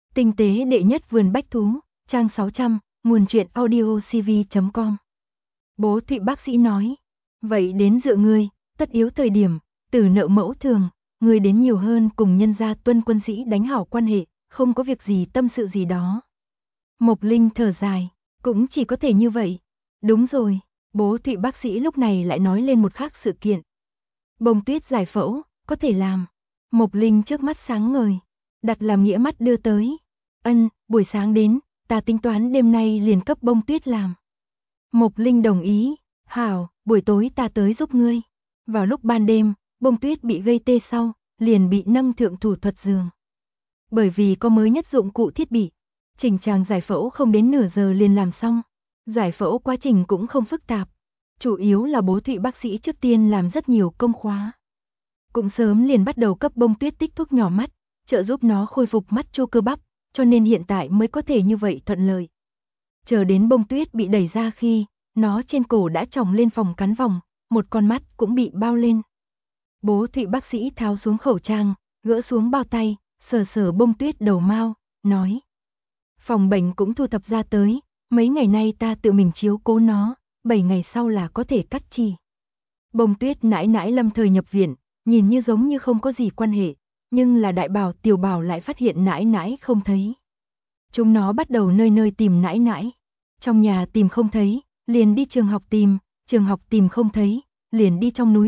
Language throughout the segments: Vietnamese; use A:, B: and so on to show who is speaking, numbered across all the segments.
A: Tinh tế đệ nhất vườn bách thú, trang 600, nguồn truyện audiocv.com. Bố Thụy bác sĩ nói, vậy đến dựa ngươi, tất yếu thời điểm, tử nợ mẫu thường, ngươi đến nhiều hơn cùng nhân gia Tuân quân sĩ đánh hảo quan hệ, không có việc gì tâm sự gì đó. Mộc Linh thở dài, cũng chỉ có thể như vậy. Đúng rồi, bố Thụy bác sĩ lúc này lại nói lên một khác sự kiện. Bông tuyết giải phẫu, có thể làm. Mộc Linh trước mắt sáng ngời, đặt làm nghĩa mắt đưa tới. Buổi sáng đến, ta tính toán đêm nay liền cấp bông tuyết làm. Mộc Linh đồng ý, hảo, buổi tối ta tới giúp ngươi. Vào lúc ban đêm, bông tuyết bị gây tê sau, liền bị nâng thượng thủ thuật giường. Bởi vì có mới nhất dụng cụ thiết bị, chỉnh trang giải phẫu không đến nửa giờ liền làm xong. Giải phẫu quá trình cũng không phức tạp, chủ yếu là bố Thụy bác sĩ trước tiên làm rất nhiều công khóa. Cũng sớm liền bắt đầu cấp bông tuyết tích thuốc nhỏ mắt, trợ giúp nó khôi phục mắt chu cơ bắp, cho nên hiện tại mới có thể như vậy thuận lợi. Chờ đến bông tuyết bị đẩy ra khi, nó trên cổ đã tròng lên phòng cắn vòng, một con mắt cũng bị bao lên. Bố Thụy bác sĩ tháo xuống khẩu trang, gỡ xuống bao tay, sờ sờ bông tuyết đầu mao, nói. Phòng bệnh cũng thu thập ra tới, mấy ngày nay ta tự mình chiếu cố nó, 7 ngày sau là có thể cắt chi. Bông tuyết nãi nãi lâm thời nhập viện, nhìn như giống như không có gì quan hệ, nhưng là đại bảo tiểu bảo lại phát hiện nãi nãi không thấy. Chúng nó bắt đầu nơi nơi tìm nãi nãi, trong nhà tìm không thấy, liền đi trường học tìm không thấy, liền đi trong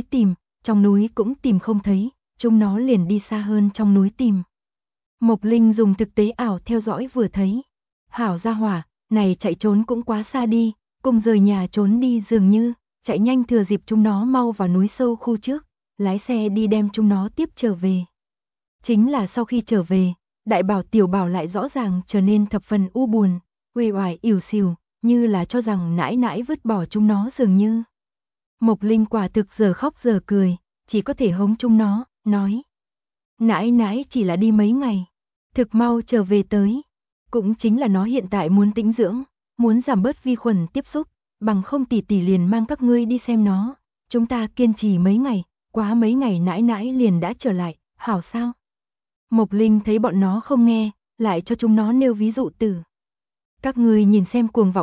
A: núi cũng tìm không thấy, chúng nó liền đi xa hơn trong núi tìm. Mộc Linh dùng thực tế ảo theo dõi vừa thấy, hảo gia hỏa, này chạy trốn cũng quá xa đi, cùng rời nhà trốn đi dường như, chạy nhanh thừa dịp chúng nó mau vào núi sâu khu trước, lái xe đi đem chúng nó tiếp trở về. Chính là sau khi trở về, đại bảo tiểu bảo lại rõ ràng trở nên thập phần u buồn, uể oải ỉu xìu, như là cho rằng nãi nãi vứt bỏ chúng nó dường như. Mộc Linh quả thực giờ khóc giờ cười, chỉ có thể hống chúng nó, nói. Nãi nãi chỉ là đi mấy ngày, thực mau trở về tới. Cũng chính là nó hiện tại muốn tĩnh dưỡng, muốn giảm bớt vi khuẩn tiếp xúc, bằng không tỷ tỷ liền mang các ngươi đi xem nó. Chúng ta kiên trì mấy ngày, quá mấy ngày nãi nãi liền đã trở lại, hảo sao? Mộc Linh thấy bọn nó không nghe, lại cho chúng nó nêu ví dụ từ. Các ngươi nhìn xem cuồng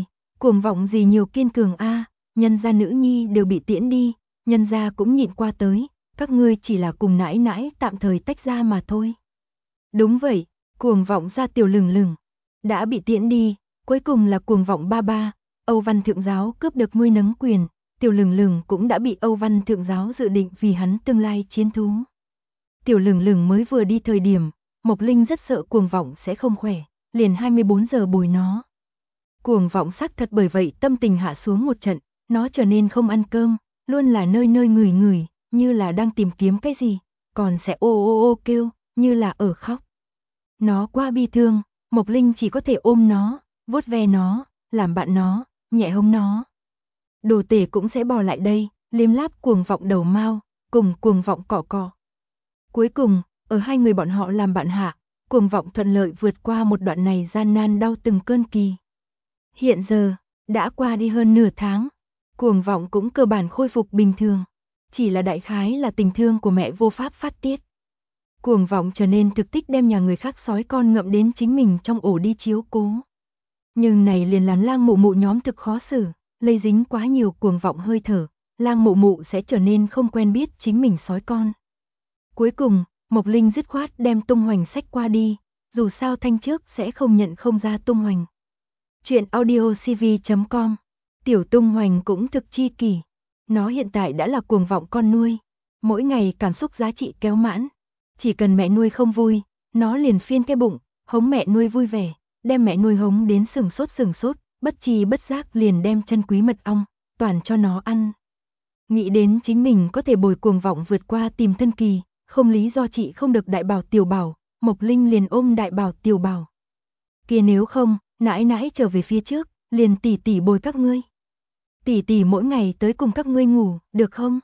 A: vọng gì nhiều kiên cường a, nhân gia nữ nhi đều bị tiễn đi, nhân gia cũng nhịn qua tới, các ngươi chỉ là cùng nãi nãi tạm thời tách ra mà thôi. Đúng vậy, cuồng vọng ra tiểu lừng lừng, đã bị tiễn đi, cuối cùng là cuồng vọng ba ba, Âu Văn Thượng Giáo cướp được nuôi nấng quyền, tiểu lừng lừng cũng đã bị Âu Văn Thượng Giáo dự định vì hắn tương lai chiến thú. Tiểu lừng lừng mới vừa đi thời điểm, Mộc Linh rất sợ cuồng vọng sẽ không khỏe, liền 24 giờ bồi nó. Cuồng vọng xác thật bởi vậy tâm tình hạ xuống một trận, nó trở nên không ăn cơm, luôn là nơi nơi ngửi, như là đang tìm kiếm cái gì, còn sẽ ô kêu, như là ở khóc. Nó quá bi thương, Mộc Linh chỉ có thể ôm nó, vuốt ve nó, làm bạn nó, nhẹ hông nó. Đồ tể cũng sẽ bò lại đây, liếm láp cuồng vọng đầu mao, cùng cuồng vọng cọ cọ. Cuối cùng, ở hai người bọn họ làm bạn hạ, cuồng vọng thuận lợi vượt qua một đoạn này gian nan đau từng cơn kỳ. Hiện giờ, đã qua đi hơn nửa tháng, cuồng vọng cũng cơ bản khôi phục bình thường, chỉ là đại khái là tình thương của mẹ vô pháp phát tiết. Cuồng vọng trở nên thực thích đem nhà người khác sói con ngậm đến chính mình trong ổ đi chiếu cố. Nhưng này liền làm lang mụ mụ nhóm thực khó xử, lây dính quá nhiều cuồng vọng hơi thở, lang mụ mụ sẽ trở nên không quen biết chính mình sói con. Cuối cùng, Mộc Linh dứt khoát đem Tung Hoành xách qua đi, dù sao thanh trước sẽ không nhận không ra Tung Hoành. Chuyện audiocv.com. Tiểu Tung Hoành cũng thực chi kỷ, nó hiện tại đã là cuồng vọng con nuôi, mỗi ngày cảm xúc giá trị kéo mãn. Chỉ cần mẹ nuôi không vui, nó liền phiên cái bụng, hống mẹ nuôi vui vẻ, đem mẹ nuôi hống đến sừng sốt, bất tri bất giác liền đem chân quý mật ong, toàn cho nó ăn. Nghĩ đến chính mình có thể bồi cuồng vọng vượt qua tìm thân kỳ, không lý do chị không được đại bảo tiểu bảo, Mộc Linh liền ôm đại bảo tiểu bảo. Kia nếu không, nãi nãi trở về phía trước, liền tỷ tỷ bồi các ngươi. Tỷ tỷ mỗi ngày tới cùng các ngươi ngủ, được không?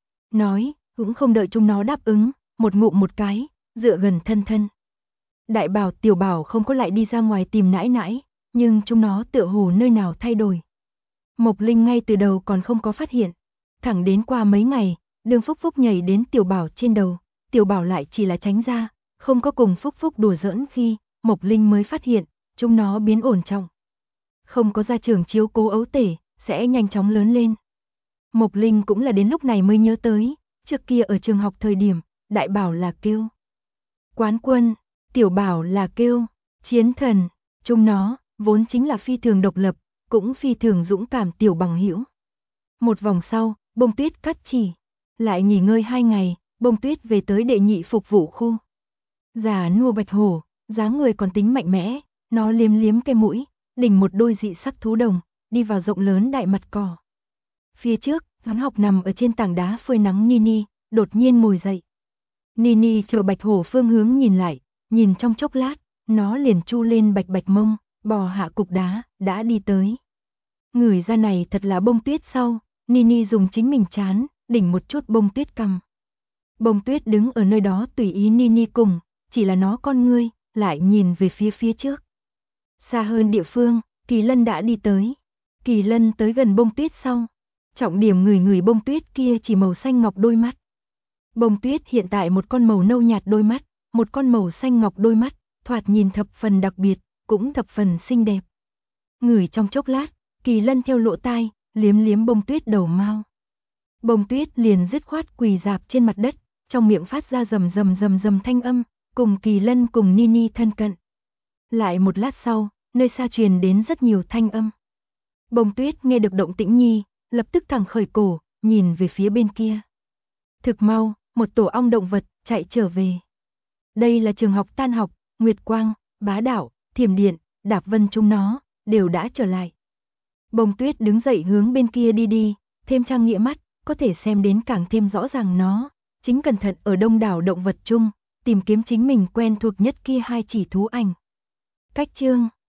A: Nói, cũng không đợi chúng nó đáp ứng. Một ngụm một cái, dựa gần thân. Đại bảo tiểu bảo không có lại đi ra ngoài tìm nãi nãi, nhưng chúng nó tựa hồ nơi nào thay đổi. Mộc Linh ngay từ đầu còn không có phát hiện, thẳng đến qua mấy ngày, Đường Phúc Phúc nhảy đến tiểu bảo trên đầu, tiểu bảo lại chỉ là tránh ra, không có cùng Phúc Phúc đùa giỡn khi, Mộc Linh mới phát hiện, chúng nó biến ổn trọng. Không có gia trưởng chiếu cố ấu tể, sẽ nhanh chóng lớn lên. Mộc Linh cũng là đến lúc này mới nhớ tới, trước kia ở trường học thời điểm, đại bảo là kêu Quán Quân, tiểu bảo là kêu Chiến Thần, chúng nó vốn chính là phi thường độc lập, cũng phi thường dũng cảm tiểu bằng hữu. Một vòng sau, Bông Tuyết cắt chỉ, lại nghỉ ngơi 2 ngày, Bông Tuyết về tới đệ nhị phục vụ khu. Già nua bạch hổ, dáng người còn tính mạnh mẽ, nó liếm liếm cái mũi, đỉnh một đôi dị sắc thú đồng, đi vào rộng lớn đại mặt cỏ. Phía trước, Toán Học nằm ở trên tảng đá phơi nắng Nini, đột nhiên ngồi dậy. Nini chờ bạch hổ phương hướng nhìn lại, nhìn trong chốc lát, nó liền chu lên bạch bạch mông, bò hạ cục đá, đã đi tới. Ngửi ra này thật là Bông Tuyết sau, Nini dùng chính mình chán, đỉnh một chút Bông Tuyết cằm. Bông Tuyết đứng ở nơi đó tùy ý Nini cùng, chỉ là nó con ngươi, lại nhìn về phía trước. Xa hơn địa phương, Kỳ Lân đã đi tới. Kỳ Lân tới gần Bông Tuyết sau, trọng điểm người Bông Tuyết kia chỉ màu xanh ngọc đôi mắt. Bông Tuyết hiện tại một con màu nâu nhạt đôi mắt, một con màu xanh ngọc đôi mắt, thoạt nhìn thập phần đặc biệt, cũng thập phần xinh đẹp. Ngửi trong chốc lát, Kỳ Lân theo lỗ tai, liếm liếm Bông Tuyết đầu mao. Bông Tuyết liền dứt khoát quỳ rạp trên mặt đất, trong miệng phát ra rầm rầm thanh âm, cùng Kỳ Lân cùng Nini thân cận. Lại một lát sau, nơi xa truyền đến rất nhiều thanh âm. Bông Tuyết nghe được động tĩnh nhi, lập tức thẳng khởi cổ, nhìn về phía bên kia. Thực mau, một tổ ong động vật chạy trở về. Đây là trường học tan học, Nguyệt Quang, Bá Đạo, Thiểm Điện, Đạp Vân chúng nó đều đã trở lại. Bông Tuyết đứng dậy hướng bên kia đi, thêm trang nghĩa mắt, có thể xem đến càng thêm rõ ràng nó, chính cẩn thận ở đông đảo động vật chung, tìm kiếm chính mình quen thuộc nhất kia 2 chỉ thú ảnh. Cách chương